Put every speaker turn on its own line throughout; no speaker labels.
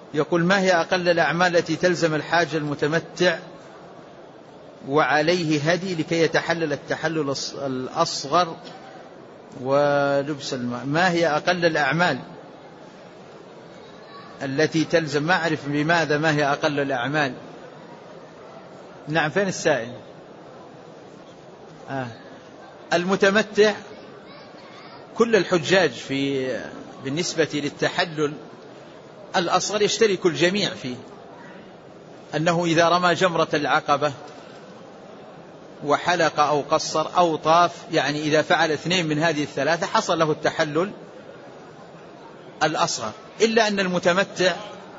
يقول: ما هي أقل الأعمال التي تلزم الحاج المتمتع وعليه هدي لكي يتحلل التحلل الأصغر ولبس الماء؟ ما هي أقل الأعمال التي تلزم؟ ما أعرف بماذا ما هي أقل الأعمال. نعم، فين السائل؟ المتمتع كل الحجاج بالنسبة للتحلل الأصغر يشترك الجميع فيه، أنه إذا رمى جمرة العقبة وحلق أو قصر أو طاف، يعني إذا فعل 2 من هذه الثلاثة حصل له التحلل الأصغر، إلا أن المتمتع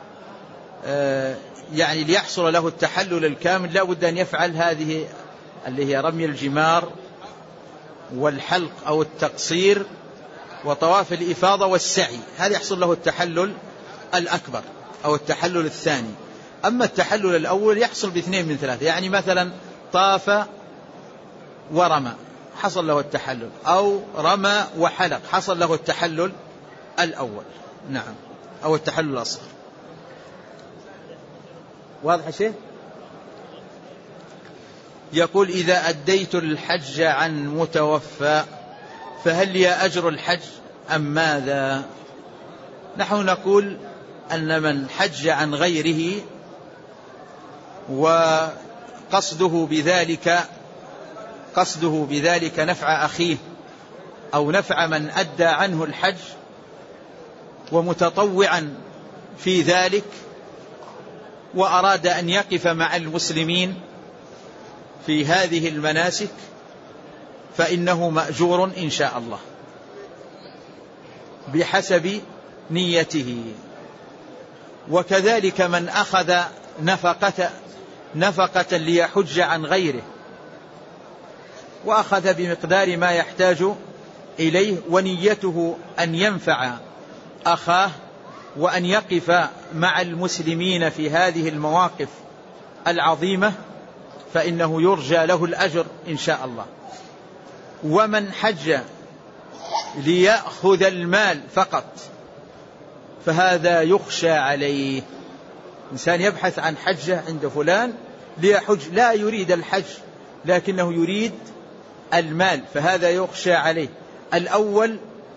يعني ليحصل له التحلل الكامل لا بد أن يفعل هذه اللي هي رمي الجمار والحلق أو التقصير وطواف الإفاضة والسعي، هذا يحصل له التحلل الأكبر أو التحلل الثاني. أما التحلل الأول يحصل ب2 من 3، يعني مثلا طاف ورمى حصل له التحلل، أو رمى وحلق حصل له التحلل الأول، نعم، أو التحلل الأصغر. واضح شيء؟ يقول: إذا أديت الحج عن متوفى فهل لي أجر الحج أم ماذا؟ نحن نقول أن من حج عن غيره وقصده بذلك نفع أخيه أو نفع من أدى عنه الحج ومتطوعا في ذلك وأراد أن يقف مع المسلمين في هذه المناسك فإنه مأجور إن شاء الله بحسب نيته. وكذلك من أخذ نفقة ليحج عن غيره وأخذ بمقدار ما يحتاج إليه ونيته أن ينفع أخاه وأن يقف مع المسلمين في هذه المواقف العظيمة فإنه يرجى له الأجر إن شاء الله. ومن حج ليأخذ المال فقط فهذا يخشى عليه. إنسان يبحث عن حجة عند فلان ليحج، لا يريد الحج لكنه يريد المال، فهذا يخشى عليه. الأول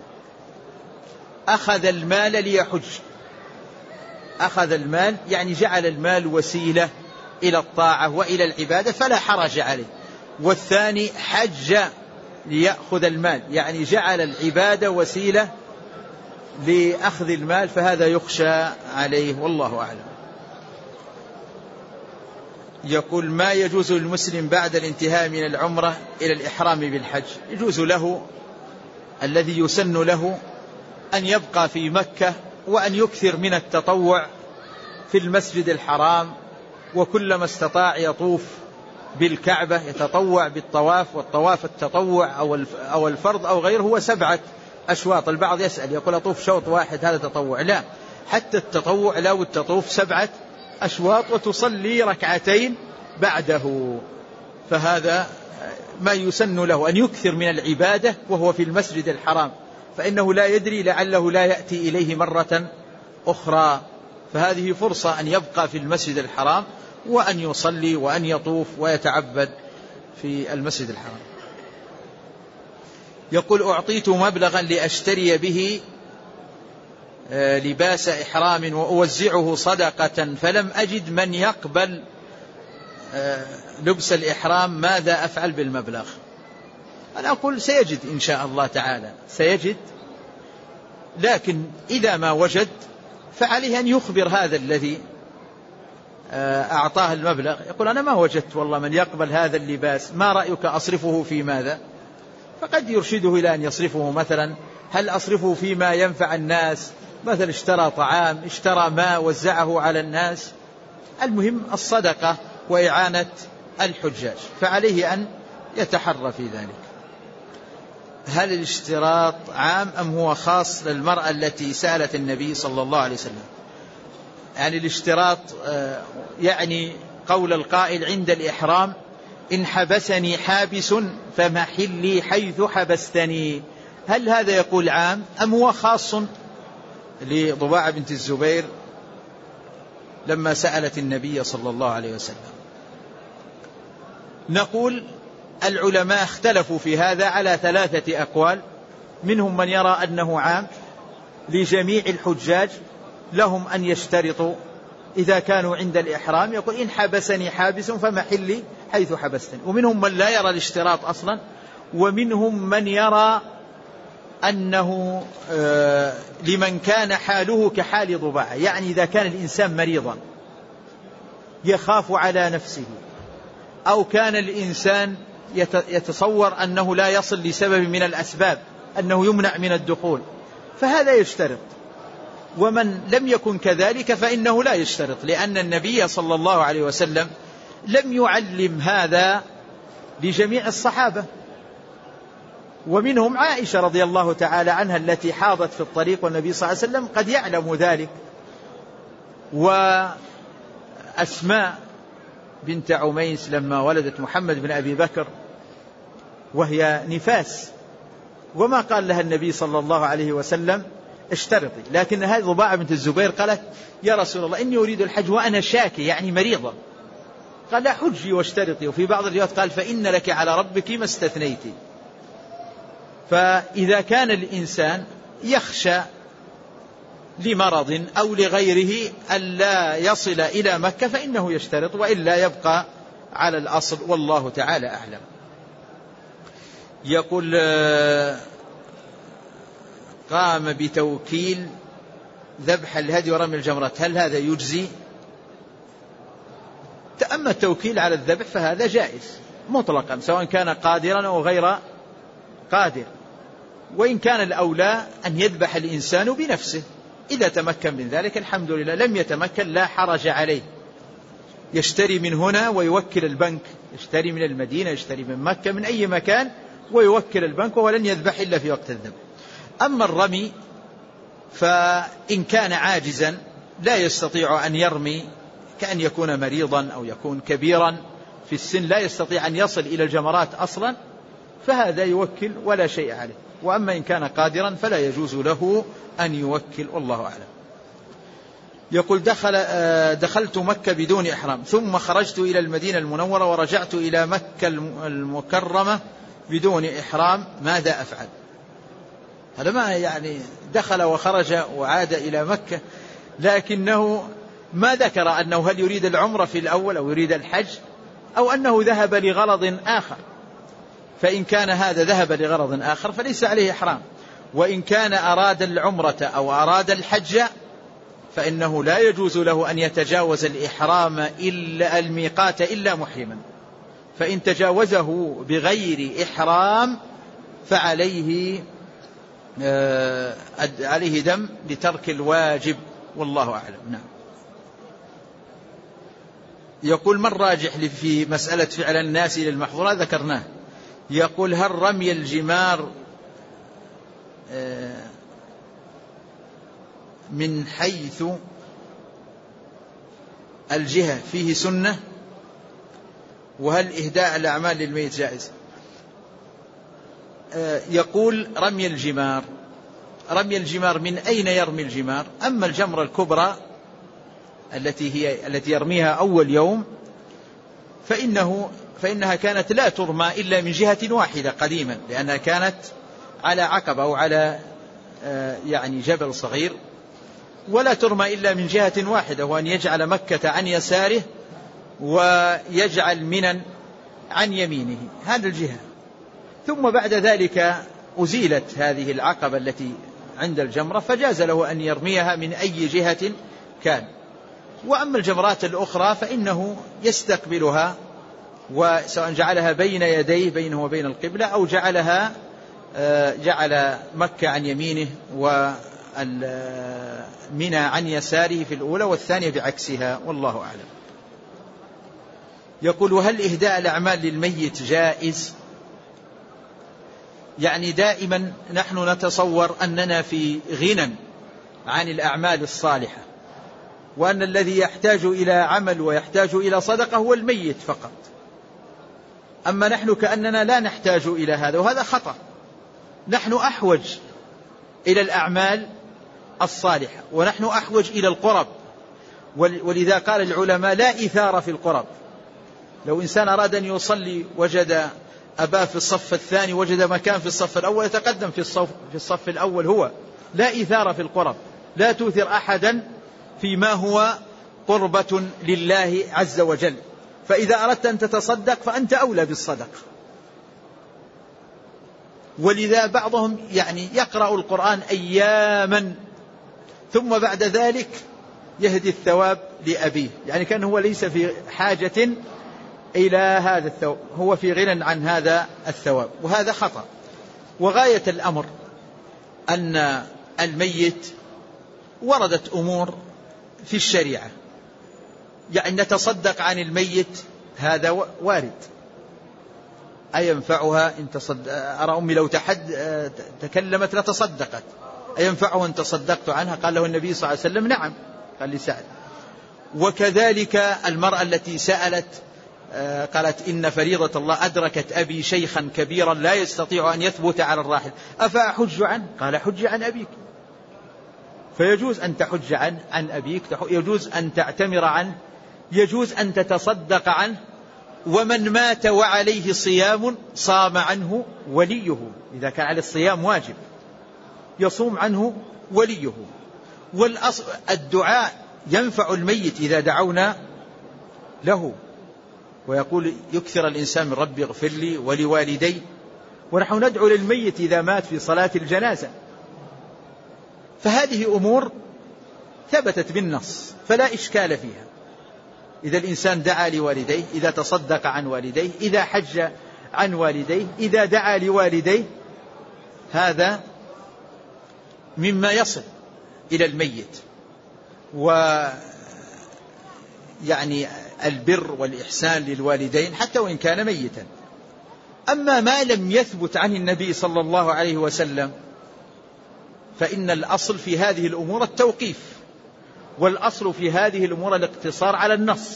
أخذ المال ليحج، أخذ المال يعني جعل المال وسيلة إلى الطاعة وإلى العبادة فلا حرج عليه. والثاني حج ليأخذ المال يعني جعل العبادة وسيلة لأخذ المال فهذا يخشى عليه، والله أعلم. يقول: ما يجوز للمسلم بعد الانتهاء من العمرة إلى الإحرام بالحج؟ يجوز له الذي يسن له أن يبقى في مكة وأن يكثر من التطوع في المسجد الحرام، وكلما استطاع يطوف بالكعبة يتطوع بالطواف، والطواف التطوع أو الفرض أو غيره هو 7 أشواط. البعض يسأل يقول أطوف شوط واحد هذا تطوع، لا، حتى التطوع لا تطوف 7 أشواط وتصلي 2 ركعتين بعده، فهذا ما يسن له أن يكثر من العبادة وهو في المسجد الحرام، فإنه لا يدري لعله لا يأتي إليه مرة أخرى، فهذه فرصة أن يبقى في المسجد الحرام وأن يصلي وأن يطوف ويتعبد في المسجد الحرام. يقول: أعطيت مبلغا لأشتري به لباس إحرام وأوزعه صدقة فلم أجد من يقبل لبس الإحرام، ماذا أفعل بالمبلغ؟ أنا أقول سيجد إن شاء الله تعالى، سيجد، لكن إذا ما وجد فعليه أن يخبر هذا الذي أعطاه المبلغ، يقول: أنا ما وجدت والله من يقبل هذا اللباس، ما رأيك أصرفه في ماذا؟ فقد يرشده إلى أن يصرفه مثلا، هل أصرفه فيما ينفع الناس، مثلا اشترى طعام، اشترى ماء وزعه على الناس، المهم الصدقة وإعانة الحجاج، فعليه أن يتحرى في ذلك. هل الاشتراط عام أم هو خاص للمرأة التي سألت النبي صلى الله عليه وسلم؟ يعني الاشتراط يعني قول القائل عند الإحرام: إن حبسني حابس فمحلي حيث حبستني. هل هذا يقول عام أم هو خاص لضباعة بنت الزبير لما سألت النبي صلى الله عليه وسلم. نقول العلماء اختلفوا في هذا على 3 أقوال. منهم من يرى أنه عام لجميع الحجاج، لهم أن يشترطوا إذا كانوا عند الإحرام، يقول إن حبسني حابس فمحلي حيث حبستني. ومنهم من لا يرى الاشتراط أصلا، ومنهم من يرى أنه لمن كان حاله كحال ضباع، يعني إذا كان الإنسان مريضا يخاف على نفسه، أو كان الإنسان يتصور أنه لا يصل لسبب من الأسباب، أنه يمنع من الدخول، فهذا يشترط. ومن لم يكن كذلك فإنه لا يشترط، لأن النبي صلى الله عليه وسلم لم يعلم هذا لجميع الصحابة. ومنهم عائشة رضي الله تعالى عنها التي حاضت في الطريق والنبي صلى الله عليه وسلم قد يعلم ذلك، وأسماء بنت عميس لما ولدت محمد بن أبي بكر وهي نفاس، وما قال لها النبي صلى الله عليه وسلم اشترطي، لكن هذه ضباعة بنت الزبير قالت يا رسول الله إني أريد الحج وأنا شاكي، يعني مريضة. قال لا حجي واشترطي. وفي بعض الروايات قال فإن لك على ربك ما استثنيتي. فإذا كان الإنسان يخشى لمرض أو لغيره ألا يصل إلى مكة فإنه يشترط، وإلا يبقى على الأصل، والله تعالى أعلم. يقول قام بتوكيل ذبح الهدي ورمي الجمرات، هل هذا يجزي؟ أما التوكيل على الذبح فهذا جائز مطلقا، سواء كان قادرا أو غير قادر. وإن كان الأولى أن يذبح الإنسان بنفسه، إذا تمكن من ذلك الحمد لله، لم يتمكن لا حرج عليه، يشتري من هنا ويوكل البنك، يشتري من المدينة، يشتري من مكة، من أي مكان، ويوكل البنك، ولن يذبح إلا في وقت الذبح. أما الرمي فإن كان عاجزا لا يستطيع أن يرمي، كأن يكون مريضا أو يكون كبيرا في السن لا يستطيع أن يصل إلى الجمرات أصلا، فهذا يوكل ولا شيء عليه. وأما إن كان قادرا فلا يجوز له أن يوكل، والله أعلم. يقول دخلت مكة بدون إحرام، ثم خرجت إلى المدينة المنورة ورجعت إلى مكة المكرمة بدون إحرام، ماذا أفعل؟ هذا ما يعني دخل وخرج وعاد إلى مكة، لكنه ما ذكر أنه هل يريد العمرة في الأول أو يريد الحج أو أنه ذهب لغرض آخر. فإن كان هذا ذهب لغرض آخر فليس عليه إحرام، وإن كان أراد العمرة أو أراد الحج فإنه لا يجوز له أن يتجاوز الإحرام إلا الميقات إلا محرما، فإن تجاوزه بغير إحرام فعليه دم لترك الواجب، والله أعلم. نعم. يقول ما الراجح في مسألة فعل الناس للمحظورات؟ ذكرناه. يقول هل رمي الجمار من حيث الجهة فيه سنة، وهل إهداء الأعمال للميت جائز؟ يقول رمي الجمار من أين يرمي الجمار؟ أما الجمرة الكبرى التي يرميها أول يوم فإنها كانت لا ترمى إلا من جهة واحدة قديما، لأنها كانت على عقبة أو على يعني جبل صغير، ولا ترمى إلا من جهة واحدة، وأن يجعل مكة عن يساره ويجعل منى عن يمينه، هذا الجهة. ثم بعد ذلك أزيلت هذه العقبة التي عند الجمرة، فجاز له أن يرميها من أي جهة كان. وأما الجمرات الأخرى فإنه يستقبلها، وسواء جعلها بين يديه بينه وبين القبلة، أو جعل مكة عن يمينه ومنى عن يساره في الأولى، والثانية بعكسها، والله أعلم. يقول وهل إهداء الأعمال للميت جائز؟ يعني دائما نحن نتصور أننا في غنى عن الأعمال الصالحة، وأن الذي يحتاج إلى عمل ويحتاج إلى صدقة هو الميت فقط، أما نحن كأننا لا نحتاج إلى هذا، وهذا خطأ. نحن أحوج إلى الأعمال الصالحة، ونحن أحوج إلى القرب، ولذا قال العلماء لا إثارة في القرب. لو إنسان أراد أن يصلي وجد أباه في الصف الثاني وجد مكان في الصف الأول يتقدم في الصف الأول هو. لا إثارة في القرب، لا تؤثر أحدا فيما هو قربة لله عز وجل. فإذا أردت أن تتصدق فأنت أولى بالصدقة. ولذا بعضهم يقرأ القرآن أياما ثم بعد ذلك يهدي الثواب لأبيه، كان هو ليس في حاجة إلى هذا الثواب، هو في غنى عن هذا الثواب، وهذا خطأ. وغاية الأمر أن الميت وردت أمور في الشريعة، نتصدق عن الميت، هذا وارد. أينفعها إن أرى أمي لو تكلمت لتصدقت، أينفعها إن تصدقت عنها؟ قال له النبي صلى الله عليه وسلم نعم، قال لسعد. وكذلك المرأة التي سألت قالت إن فريضة الله أدركت أبي شيخا كبيرا لا يستطيع أن يثبت على الراحل أفأحج عنه؟ قال حج عن أبيك. فيجوز أن تحج عن أبيك، يجوز أن تعتمر عنه، يجوز أن تتصدق عنه. ومن مات وعليه صيام صام عنه وليه، إذا كان على الصيام واجب يصوم عنه وليه. الدعاء ينفع الميت إذا دعونا له، ويقول يكثر الإنسان من ربي اغفر لي ولوالدي، ونحن ندعو للميت إذا مات في صلاة الجنازة. فهذه أمور ثبتت بالنص فلا إشكال فيها. إذا الإنسان دعا لوالديه، إذا تصدق عن والديه، إذا حج عن والديه، إذا دعا لوالديه، هذا مما يصل إلى الميت. البر والإحسان للوالدين حتى وإن كان ميتا. أما ما لم يثبت عن النبي صلى الله عليه وسلم فإن الأصل في هذه الأمور التوقيف، والأصل في هذه الأمور الاقتصار على النص.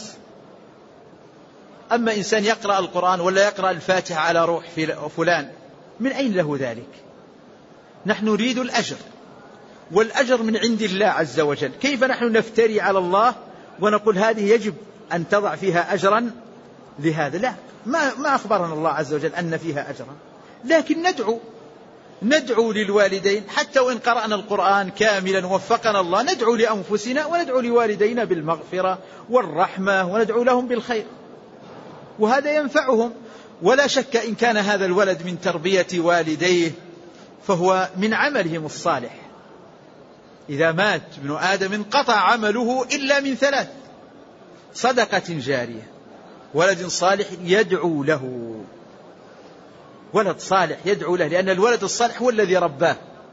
أما إنسان يقرأ القرآن ولا يقرأ الفاتحة على روح فلان، من أين له ذلك؟ نحن نريد الأجر، والأجر من عند الله عز وجل. كيف نحن نفتري على الله ونقول هذه يجب أن تضع فيها أجرا لهذا؟ لا، ما أخبرنا الله عز وجل أن فيها أجرا، لكن ندعو للوالدين حتى وإن قرأنا القرآن كاملا وفقنا الله، ندعو لأنفسنا وندعو لوالدينا بالمغفرة والرحمة وندعو لهم بالخير، وهذا ينفعهم. ولا شك إن كان هذا الولد من تربية والديه فهو من عملهم الصالح. إذا مات ابن آدم انقطع عمله إلا من ثلاث: صدقة جارية، ولد صالح يدعو له. ولد صالح يدعو له، لأن الولد الصالح هو الذي رباه.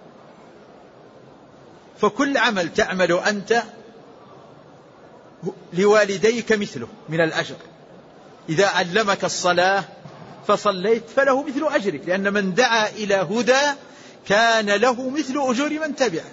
فكل عمل تعمل أنت لوالديك مثله من الأجر. إذا علمك الصلاة فصليت فله مثل أجرك، لأن من دعا إلى هدى كان له مثل أجور من تبعه.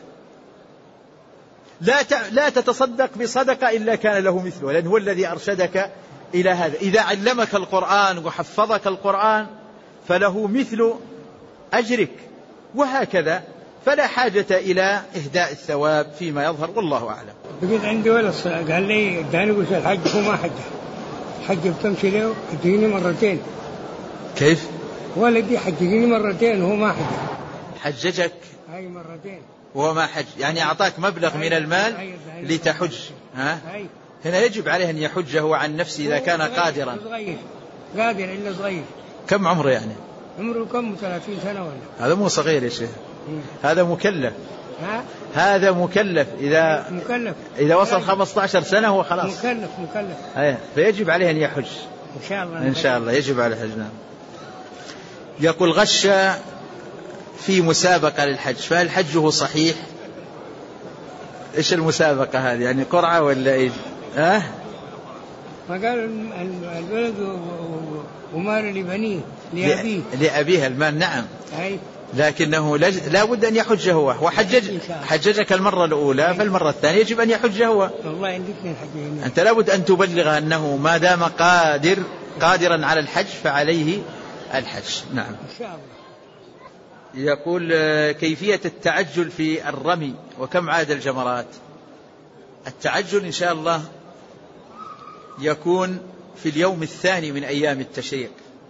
لا تتصدق بصدقة إلا كان له مثله، لأن هو الذي أرشدك إلى هذا. إذا علمك القرآن وحفظك القرآن فله مثل أجرك، وهكذا. فلا حاجة إلى إهداء الثواب فيما يظهر، والله أعلم.
بقيت عندي ولد قال لي اداني قلت الحج هو ما حج بتمشي له حجيني مرتين.
كيف؟
ولدي حجيني مرتين وهو ما
حججك؟
هاي مرتين
وهو ما حج، أعطاك مبلغ من المال لتحج. هنا يجب عليه أن يحج هو عن نفسه إذا كان قادرا.
قادر إلا صغير.
كم عمره
عمره كم 30 سنة ولا؟
هذا مو صغير يا شيخ، هذا مكلف. هذا مكلف. إذا وصل 15 سنة هو خلاص مكلف. فيجب عليه أن يحج إن شاء الله يجب عليه الحج. يقول غش في مسابقة للحج، فهل حجه صحيح؟ إيش المسابقة هذه؟ قرعة ولا إيش؟
ما قال الولد ومال لبنيه
لأبيه المال. نعم، لكنه لا بد أن يحج هو. حججك المرة الأولى، فالمرة الثانية يجب أن يحج هو.
والله عندك اثنين حجين.
أنت لا بد أن تبلغ أنه ما دام قادرا على الحج فعليه الحج. نعم
إن شاء الله.
يقول كيفية التعجل في الرمي وكم عدد الجمرات؟ التعجل إن شاء الله يكون في اليوم الثاني من أيام التشريق،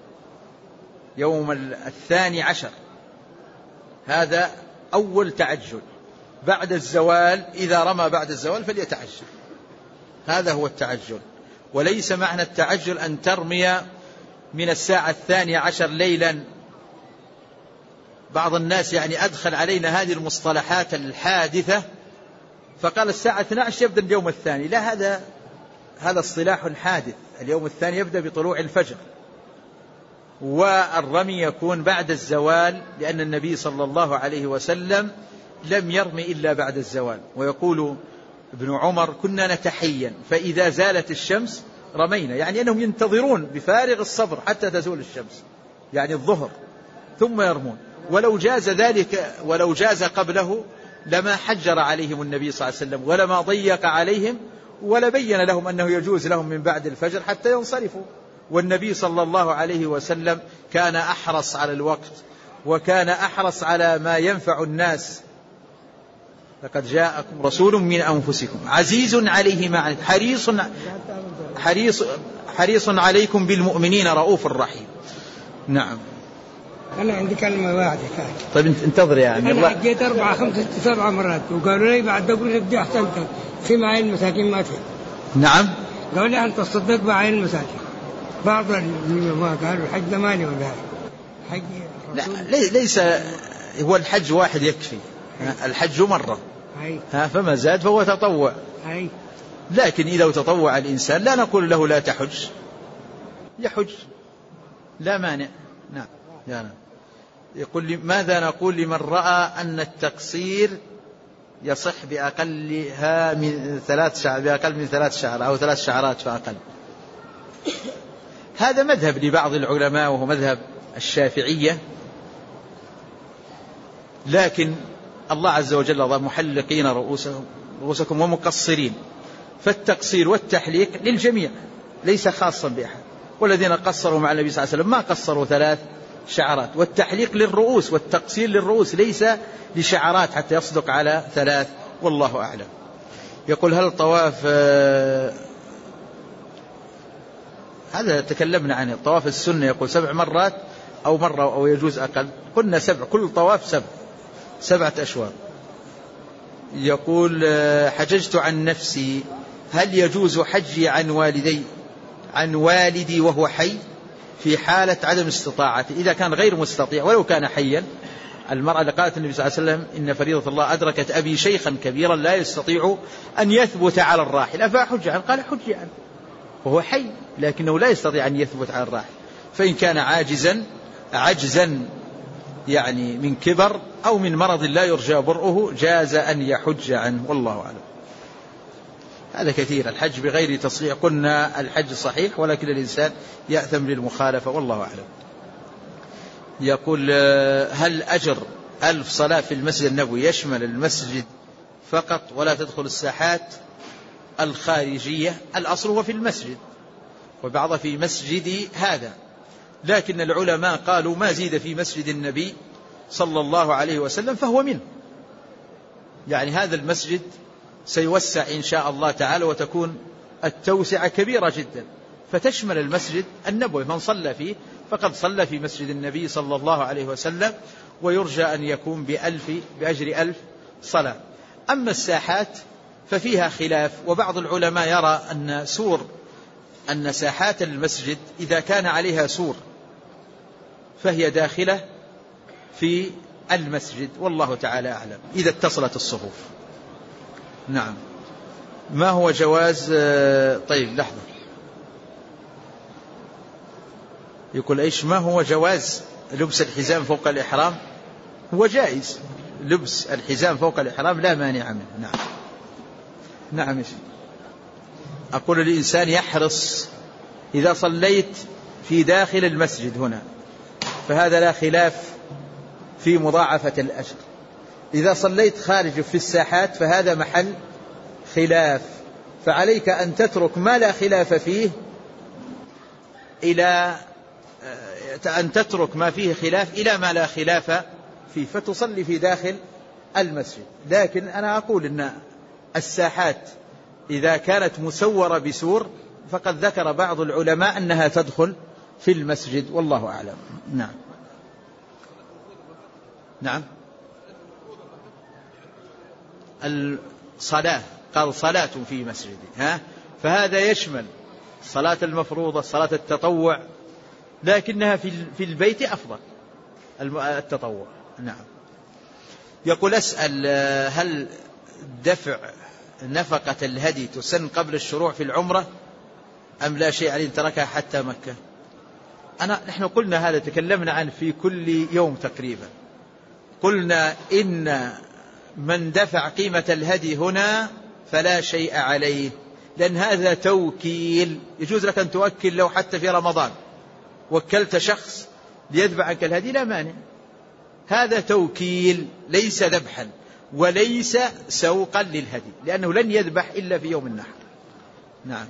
يوم 12، هذا أول تعجل بعد الزوال. إذا رمى بعد الزوال فليتعجل، هذا هو التعجل. وليس معنى التعجل أن ترمي من الساعة 12 ليلا. بعض الناس يعني أدخل علينا هذه المصطلحات الحادثة فقال الساعة 12 يبدأ اليوم الثاني. لا، هذا اصطلاح حادث. اليوم الثاني يبدأ بطلوع الفجر، والرمي يكون بعد الزوال، لأن النبي صلى الله عليه وسلم لم يرمي إلا بعد الزوال. ويقول ابن عمر: كنا نتحين فإذا زالت الشمس رمينا، يعني أنهم ينتظرون بفارغ الصبر حتى تزول الشمس، يعني الظهر، ثم يرمون. ولو جاز ذلك ولو جاز قبله لما حجر عليهم النبي صلى الله عليه وسلم، ولما ضيق عليهم، ولا بين لهم أنه يجوز لهم من بعد الفجر حتى ينصرفوا. والنبي صلى الله عليه وسلم كان أحرص على الوقت، وكان أحرص على ما ينفع الناس. لقد جاءكم رسول من أنفسكم عزيز عليه ما عنتم حريص عليكم بالمؤمنين رؤوف رحيم. نعم.
أنا عندي كلمة واحدة.
طيب انتظر يا عمي.
أنا حجيت 4 5 7 مرات، وقالوا لي بعد أقول لك دي أحسن في معين المساكين ما في.
نعم.
قالوا لي أنت تصدق بعين المساكين. بعض ما قالوا الحج ده ماني ولا حج.
لا، ليس هو الحج واحد يكفي. الحج مرة، فما زاد فهو تطوع. لكن إذا تطوع الإنسان لا نقول له لا تحج، يحج لا مانع. نعم. يعني يقول ماذا نقول لمن رأى أن التقصير يصح بأقل من 3 شعر أو 3 شعرات فأقل؟ هذا مذهب لبعض العلماء وهو مذهب الشافعية، لكن الله عز وجل ضع محلقين رؤوسكم ومقصرين، فالتقصير والتحليق للجميع ليس خاصا بأحد. والذين قصروا مع النبي صلى الله عليه وسلم ما قصروا 3 شعرات. والتحليق للرؤوس والتقصير للرؤوس ليس لشعرات حتى يصدق على 3، والله أعلم. يقول هل الطواف هذا تكلمنا عنه، الطواف السنة يقول 7 مرات أو مرة أو يجوز أقل. قلنا 7، كل طواف 7 أشواط. يقول حججت عن نفسي، هل يجوز حجي عن والدي وهو حي في حالة عدم استطاعته؟ إذا كان غير مستطيع ولو كان حيا. المرأة اللي قالت النبي صلى الله عليه وسلم إن فريضة الله أدركت أبي شيخا كبيرا لا يستطيع أن يثبت على الراحل أفأحج عنه؟ قال حج عنه وهو حي، لكنه لا يستطيع أن يثبت على الراحل. فإن كان عجزا يعني من كبر أو من مرض لا يرجى برؤه جاز أن يحج عنه، والله أعلم. هذا كثير. الحج بغير تصريح، قلنا الحج صحيح ولكن الإنسان يأثم للمخالفة، والله أعلم. يقول هل أجر 1000 صلاة في المسجد النبوي يشمل المسجد فقط ولا تدخل الساحات الخارجية؟ الأصل هو في المسجد، وبعض في مسجد هذا، لكن العلماء قالوا ما زيد في مسجد النبي صلى الله عليه وسلم فهو منه. يعني هذا المسجد سيوسع إن شاء الله تعالى، وتكون التوسعة كبيرة جدا فتشمل المسجد النبوي. من صلى فيه فقد صلى في مسجد النبي صلى الله عليه وسلم، ويرجى أن يكون بأجر 1000 صلاة. أما الساحات ففيها خلاف، وبعض العلماء يرى أن ساحات المسجد إذا كان عليها سور فهي داخلة في المسجد، والله تعالى أعلم، إذا اتصلت الصفوف. نعم. ما هو جواز طيب لحظة، يقول إيش ما هو جواز لبس الحزام فوق الإحرام؟ هو جائز لبس الحزام فوق الإحرام، لا مانع منه. نعم. نعم. أقول الإنسان يحرص إذا صليت في داخل المسجد هنا فهذا لا خلاف في مضاعفة الأجر. إذا صليت خارج في الساحات فهذا محل خلاف، فعليك أن تترك ما لا خلاف فيه إلى أن تترك ما فيه خلاف إلى ما لا خلاف فيه، فتصلي في داخل المسجد. لكن أنا أقول أن الساحات إذا كانت مسورة بسور فقد ذكر بعض العلماء أنها تدخل في المسجد، والله أعلم. نعم. نعم. الصلاة قال صلاة في مسجد، فهذا يشمل صلاة المفروضة، صلاة التطوع، لكنها في البيت أفضل التطوع. نعم. يقول أسأل هل دفع نفقة الهدي تسن قبل الشروع في العمرة أم لا شيء عليه تركها حتى مكة؟ نحن قلنا هذا، تكلمنا عنه في كل يوم تقريبا. قلنا إن من دفع قيمة الهدي هنا فلا شيء عليه، لأن هذا توكيل. يجوز لك أن توكل لو حتى في رمضان وكلت شخص ليذبح عنك الهدي، لا مانع. هذا توكيل ليس ذبحا وليس سوقا للهدي، لأنه لن يذبح إلا في يوم النحر. نعم.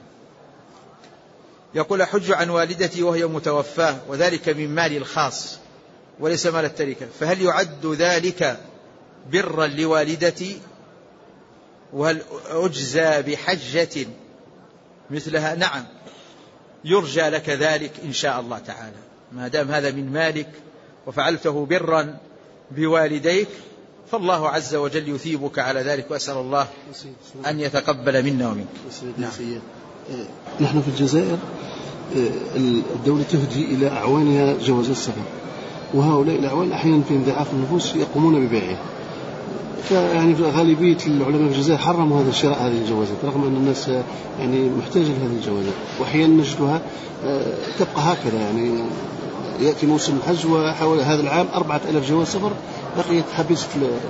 يقول أحج عن والدتي وهي متوفاة وذلك من مالي الخاص وليس مال التركة، فهل يعد ذلك برا لوالدتي؟ وهل أجزى بحجة مثلها؟ نعم، يرجى لك ذلك إن شاء الله تعالى، ما دام هذا من مالك وفعلته برا بوالديك فالله عز وجل يثيبك على ذلك، وأسأل الله أن يتقبل منا ومنك.
نعم. نحن في الجزائر الدولة تهدي إلى أعوانها جواز السفر، وهؤلاء الأعوان أحيانا في انضعاف النفوس يقومون ببيعها، فيعني غالبية العلماء في الجزائر حرموا هذا شراء هذه الجوازات، رغم أن الناس يعني محتاجة لهذه الجوازات، وأحيانا نجدها تبقى هكذا. يعني يأتي موسم الحج وحول هذا العام 4000 جواز سفر بقيت حبست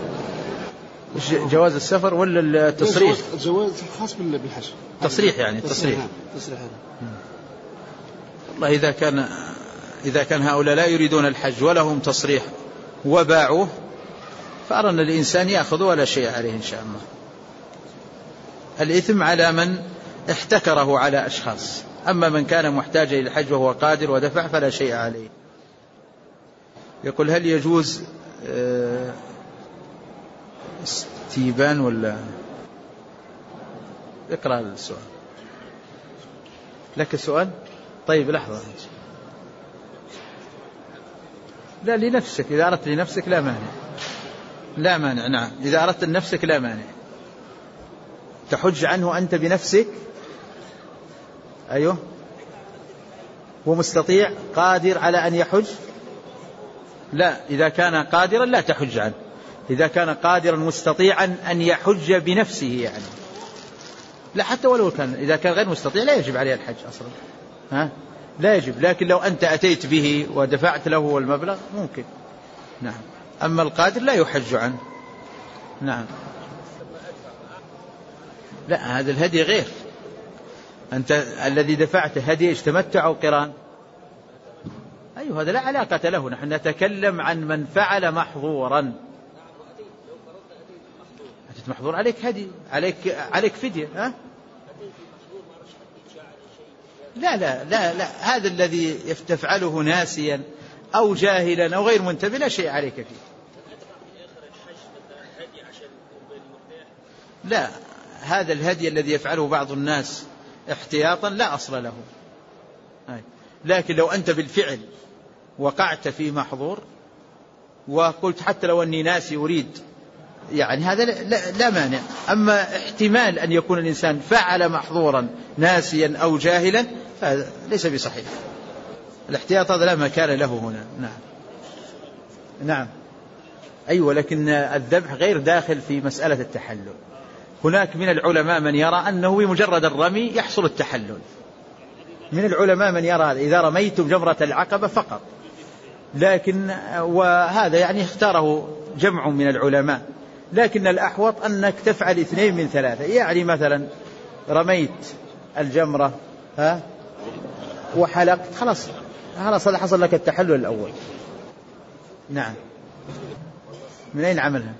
جواز السفر ولا التصريح؟
الجواز الخاص بالحج،
تصريح يعني تصريح
هذا.
والله إذا كان هؤلاء لا يريدون الحج ولهم تصريح وباعوه فأرى أن الإنسان يأخذ ولا شيء عليه إن شاء الله. الإثم على من احتكره على أشخاص، أما من كان محتاجا إلى الحج وهو قادر ودفع فلا شيء عليه. يقول هل يجوز استيبان ولا اقرأ السؤال؟ لك السؤال؟ طيب لحظة. لا لنفسك، إذا أردت لنفسك لا مانع، لا مانع. نعم، إذا أردت لنفسك لا مانع، تحج عنه أنت بنفسك. أيوه، ومستطيع قادر على أن يحج. لا، إذا كان قادرا لا تحج عنه، إذا كان قادرا مستطيعا أن يحج بنفسه يعني. لا، حتى ولو كان إذا كان غير مستطيع لا يجب عليه الحج أصلا، لا يجب. لكن لو أنت أتيت به ودفعت له المبلغ ممكن. نعم. أما القادر لا يحج عنه. نعم. لا، هذا الهدي غير. أنت الذي دفعته هدي تمتع أو قران؟ أيوه، هذا لا علاقة له. نحن نتكلم عن من فعل محظورا. أنت محظور عليك هدي، عليك فدية. لا لا لا لا، هذا الذي تفعله ناسيا أو جاهلا أو غير منتبه لا شيء عليك فيه. لا، هذا الهدي الذي يفعله بعض الناس احتياطا لا أصل له. لكن لو أنت بالفعل وقعت في محظور وقلت حتى لو أني ناسي أريد، يعني هذا لا مانع. أما احتمال أن يكون الإنسان فعل محظورا ناسيا أو جاهلا فهذا ليس بصحيح. الاحتياط هذا لا مكان له هنا. نعم. نعم. أيوة، لكن الذبح غير داخل في مسألة التحلل. هناك من العلماء من يرى أنه بمجرد الرمي يحصل التحلل، من العلماء من يرى إذا رميتم جمرة العقبة فقط، لكن وهذا يعني اختاره جمع من العلماء، لكن الأحوط أنك تفعل 2 من 3. يعني مثلا رميت الجمرة وحلقت، خلاص هذا حصل لك التحلل الأول. نعم. من أين عملها؟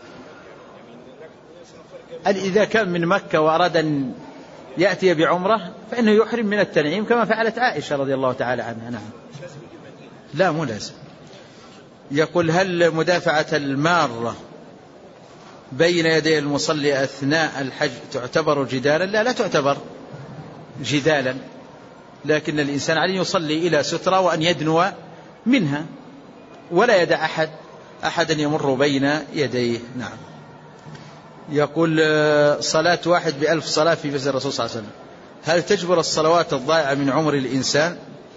إذا كان من مكة وأراد أن يأتي بعمرة فإنه يحرم من التنعيم كما فعلت عائشة رضي الله تعالى عنها. نعم. لا، مو لازم. يقول هل مدافعة المارة بين يدي المصلي أثناء الحج تعتبر جدالا؟ لا تعتبر جدالا، لكن الإنسان عليه يصلي إلى سترة وأن يدنو منها ولا يدع أحدا يمر بين يديه. نعم. يقول صلاة واحد ب1000 صلاة في مسجد الرسول صلى الله عليه وسلم، هل تجبر الصلوات الضائعة من عمر الإنسان؟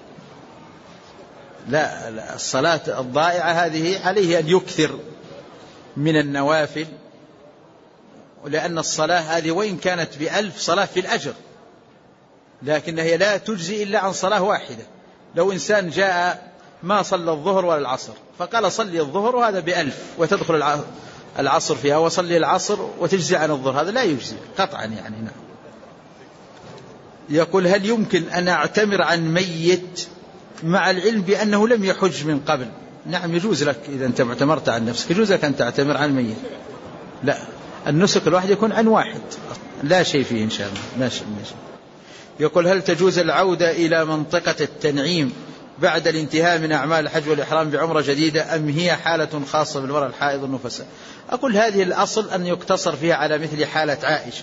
لا، الصلاة الضائعة هذه عليه أن يكثر من النوافل، لأن الصلاة هذه وإن كانت ب1000 صلاة في الأجر، لكن هي لا تجزي إلا عن صلاة واحدة. لو إنسان جاء ما صلى الظهر ولا العصر فقال صلي الظهر وهذا ب1000 وتدخل العصر فيها، وصلي العصر وتجزي عن الظهر، هذا لا يجزي قطعا يعني. نعم. يقول هل يمكن أن أعتمر عن ميت مع العلم بأنه لم يحج من قبل؟ نعم يجوز لك، إذا أنت اعتمرت عن نفسك يجوز لك أن تعتمر عن ميت. لا، النسك الواحد يكون عن واحد لا شيء فيه إن شاء الله. ماشي. يقول هل تجوز العودة إلى منطقة التنعيم بعد الانتهاء من أعمال الحج والإحرام بعمرة جديدة، أم هي حالة خاصة بالمرأة الحائض والنفساء؟ أقول هذه الأصل أن يقتصر فيها على مثل حالة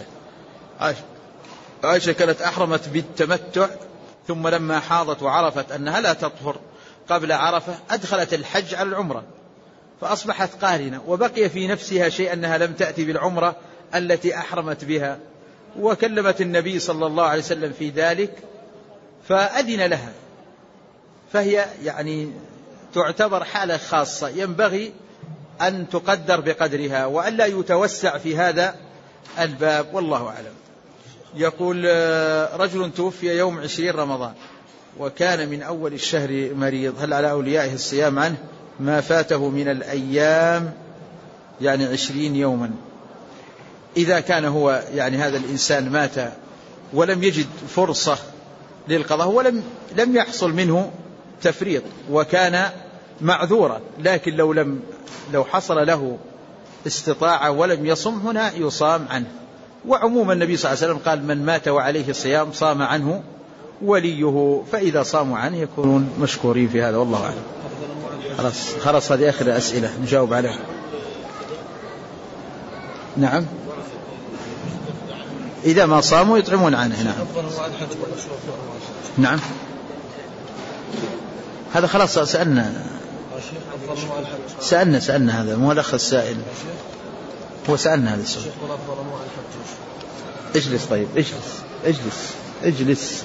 عائشة كانت أحرمت بالتمتع، ثم لما حاضت وعرفت أنها لا تطهر قبل عرفة أدخلت الحج على العمرة فأصبحت قارنة، وبقي في نفسها شيء أنها لم تأتي بالعمرة التي أحرمت بها، وكلمت النبي صلى الله عليه وسلم في ذلك فأذن لها، فهي يعني تعتبر حالة خاصة ينبغي أن تقدر بقدرها وأن لا يتوسع في هذا الباب، والله أعلم. يقول رجل توفي يوم 20 رمضان وكان من أول الشهر مريض، هل على أوليائه الصيام عنه ما فاته من الأيام يعني 20 يوما؟ إذا كان هو يعني هذا الإنسان مات ولم يجد فرصة للقضاء ولم يحصل منه تفريط وكان معذورا، لكن لو حصل له استطاعة ولم يصم هنا يصام عنه. وعموما النبي صلى الله عليه وسلم قال من مات وعليه صيام صام عنه وليه، فإذا صاموا عنه يكونون مشكورين في هذا، والله أعلم. خلاص هذه آخر أسئلة نجاوب عليها. نعم، إذا ما صاموا يطعمون عنه. نعم هذا خلاص سألنا هذا مو الأخ السائل، هو سألنا هذا السؤال. اجلس طيب اجلس.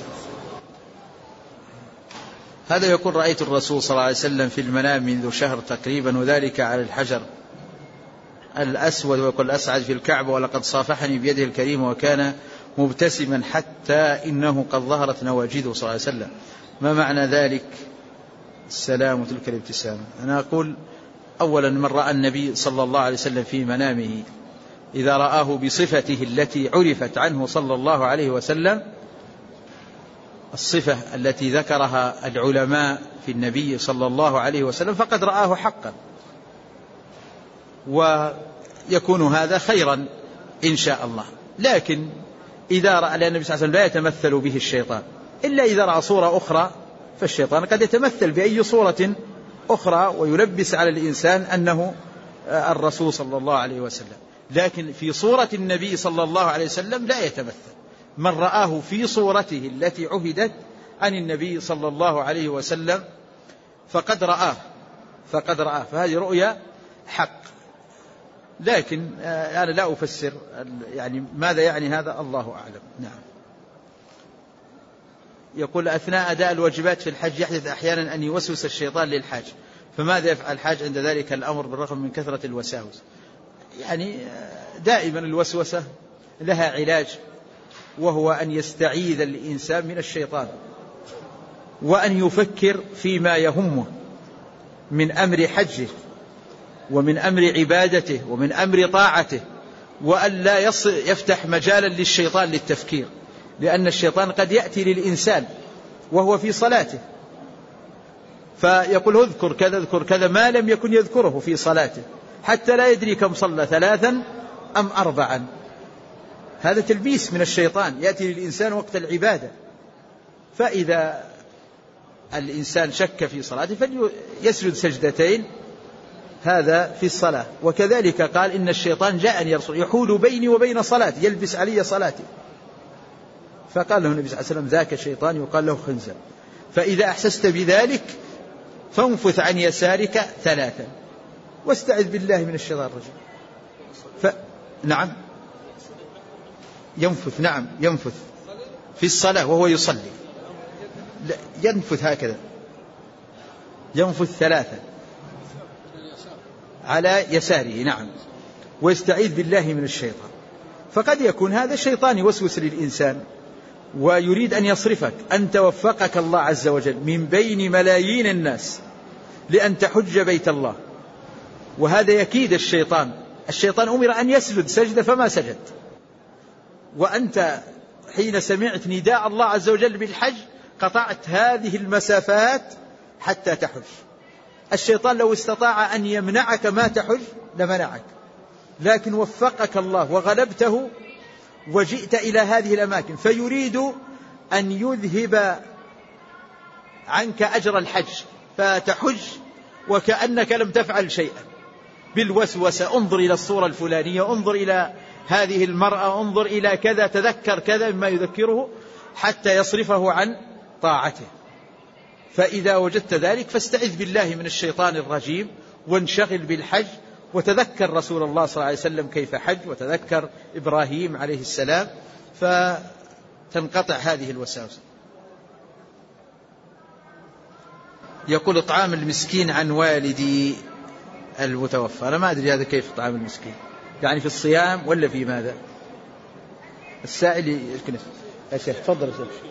هذا يقول رأيت الرسول صلى الله عليه وسلم في المنام منذ شهر تقريبا، وذلك على الحجر الأسود، ويقول أسعد في الكعبة، ولقد صافحني بيده الكريمة وكان مبتسما حتى إنه قد ظهرت نواجذه صلى الله عليه وسلم. ما معنى ذلك السلام وتلك الابتسامة؟ أنا أقول أولا من رأى النبي صلى الله عليه وسلم في منامه إذا رآه بصفته التي عرفت عنه صلى الله عليه وسلم، الصفة التي ذكرها العلماء في النبي صلى الله عليه وسلم، فقد رآه حقا، ويكون هذا خيرا إن شاء الله. لكن إذا رأى، لأن النبي صلى الله عليه وسلم لا يتمثل به الشيطان إلا إذا رأى صورة أخرى، فالشيطان قد يتمثل بأي صورة أخرى ويلبس على الإنسان أنه الرسول صلى الله عليه وسلم، لكن في صورة النبي صلى الله عليه وسلم لا يتمثل. من رآه في صورته التي عهدت عن النبي صلى الله عليه وسلم فقد رآه، فهذه رؤيا حق. لكن أنا لا أفسر يعني ماذا يعني هذا، الله أعلم. نعم. يقول أثناء أداء الواجبات في الحج يحدث أحيانا أن يوسوس الشيطان للحاج، فماذا يفعل الحاج عند ذلك الأمر بالرغم من كثرة الوساوس؟ يعني دائما الوسوسة لها علاج، وهو أن يستعيذ الإنسان من الشيطان وأن يفكر فيما يهمه من أمر حجه ومن أمر عبادته ومن أمر طاعته، وأن لا يفتح مجالا للشيطان للتفكير، لأن الشيطان قد يأتي للإنسان وهو في صلاته فيقول اذكر كذا ما لم يكن يذكره في صلاته، حتى لا يدري كم صلى 3 أم 4. هذا تلبيس من الشيطان يأتي للإنسان وقت العبادة. فإذا الإنسان شك في صلاته فليسجد سجدتين هذا في الصلاة. وكذلك قال إن الشيطان جاءني يحول بيني وبين صلاتي، يلبس علي صلاتي، فقال له النبي صلى الله عليه وسلم ذاك الشيطان يقال له خنزر. فإذا أحسست بذلك فانفث عن يسارك 3 واستعذ بالله من الشيطان الرجيم. نعم ينفث، نعم ينفث في الصلاة وهو يصلي، ينفث هكذا، ينفث 3 على يساره، نعم، ويستعيذ بالله من الشيطان. فقد يكون هذا الشيطان يوسوس للإنسان ويريد أن يصرفك، أنت وفقك الله عز وجل من بين ملايين الناس لأن تحج بيت الله، وهذا يكيد الشيطان. الشيطان أمر أن يسجد سجد فما سجد، وأنت حين سمعت نداء الله عز وجل بالحج قطعت هذه المسافات حتى تحج. الشيطان لو استطاع أن يمنعك ما تحج لمنعك، لكن وفقك الله وغلبته وجئت إلى هذه الأماكن، فيريد أن يذهب عنك أجر الحج فتحج وكأنك لم تفعل شيئا، بالوسوسة، انظر إلى الصورة الفلانية، انظر إلى هذه المرأة، انظر إلى كذا، تذكر كذا مما يذكره، حتى يصرفه عن طاعته. فإذا وجدت ذلك فاستعذ بالله من الشيطان الرجيم وانشغل بالحج، وتذكر رسول الله صلى الله عليه وسلم كيف حج، وتذكر إبراهيم عليه السلام، فتنقطع هذه الوساوس. يقول إطعام المسكين عن والدي المتوفى. أنا ما أدري هذا كيف إطعام المسكين، يعني في الصيام ولا في ماذا؟ السائل يا شيخ تفضل.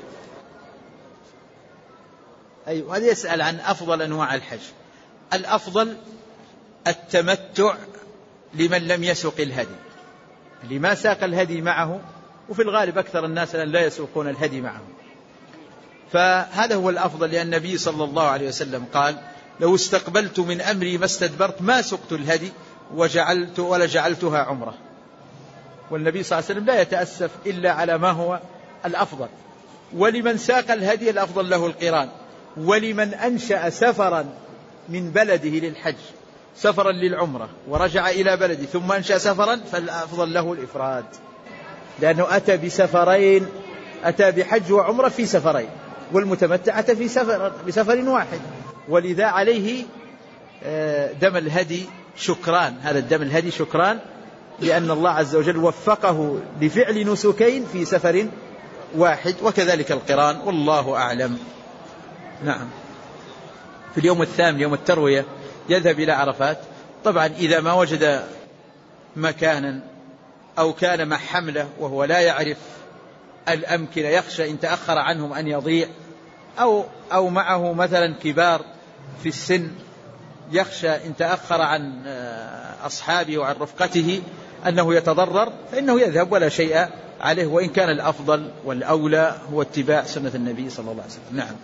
أيوة، هذا يسأل عن أفضل أنواع الحج. الأفضل التمتع لمن لم يسوق الهدي، اللي ما ساق الهدي معه، وفي الغالب أكثر الناس لا يسوقون الهدي معهم، فهذا هو الأفضل. لأن النبي صلى الله عليه وسلم قال لو استقبلت من أمري ما استدبرت ما سقت الهدي ولجعلتها عمرة. والنبي صلى الله عليه وسلم لا يتأسف إلا على ما هو الأفضل. ولمن ساق الهدي الأفضل له القران، ولمن أنشأ سفرا من بلده للحج، سفرا للعمرة، ورجع إلى بلده ثم أنشأ سفرا، فالأفضل له الإفراد، لأنه أتى بسفرين، أتى بحج وعمرة في سفرين، والمتمتع أتى بسفر واحد. ولذا عليه دم الهدي شكران، هذا الدم الهدي شكران، لأن الله عز وجل وفقه لفعل نسكين في سفر واحد، وكذلك القران، والله أعلم. نعم. في اليوم الثامن يوم التروية يذهب إلى عرفات. طبعا إذا ما وجد مكانا أو كان مع حمله وهو لا يعرف الأمكنة، يخشى إن تأخر عنهم أن يضيع، أو معه مثلا كبار في السن، يخشى إن تأخر عن أصحابه وعن رفقته أنه يتضرر، فإنه يذهب ولا شيء عليه، وإن كان الأفضل والأولى هو اتباع سنة النبي صلى الله عليه وسلم. نعم.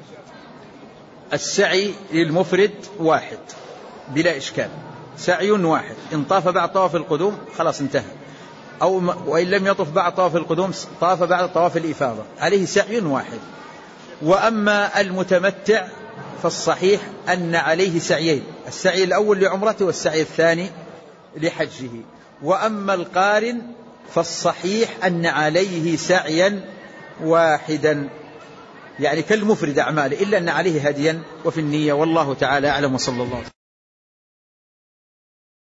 السعي للمفرد واحد بلا إشكال، سعي واحد، إن طاف بعد طواف القدوم خلاص انتهى، وإن لم يطف بعد طواف القدوم طاف بعد طواف الإفاضة، عليه سعي واحد. وأما المتمتع فالصحيح أن عليه سعيين، السعي الأول لعمرته والسعي الثاني لحجه. وأما القارن فالصحيح أن عليه سعيا واحدا، يعني كالمفرد أعماله، إلا أن عليه هديا وفي النية، والله تعالى أعلم، وصلى الله عليه وسلم.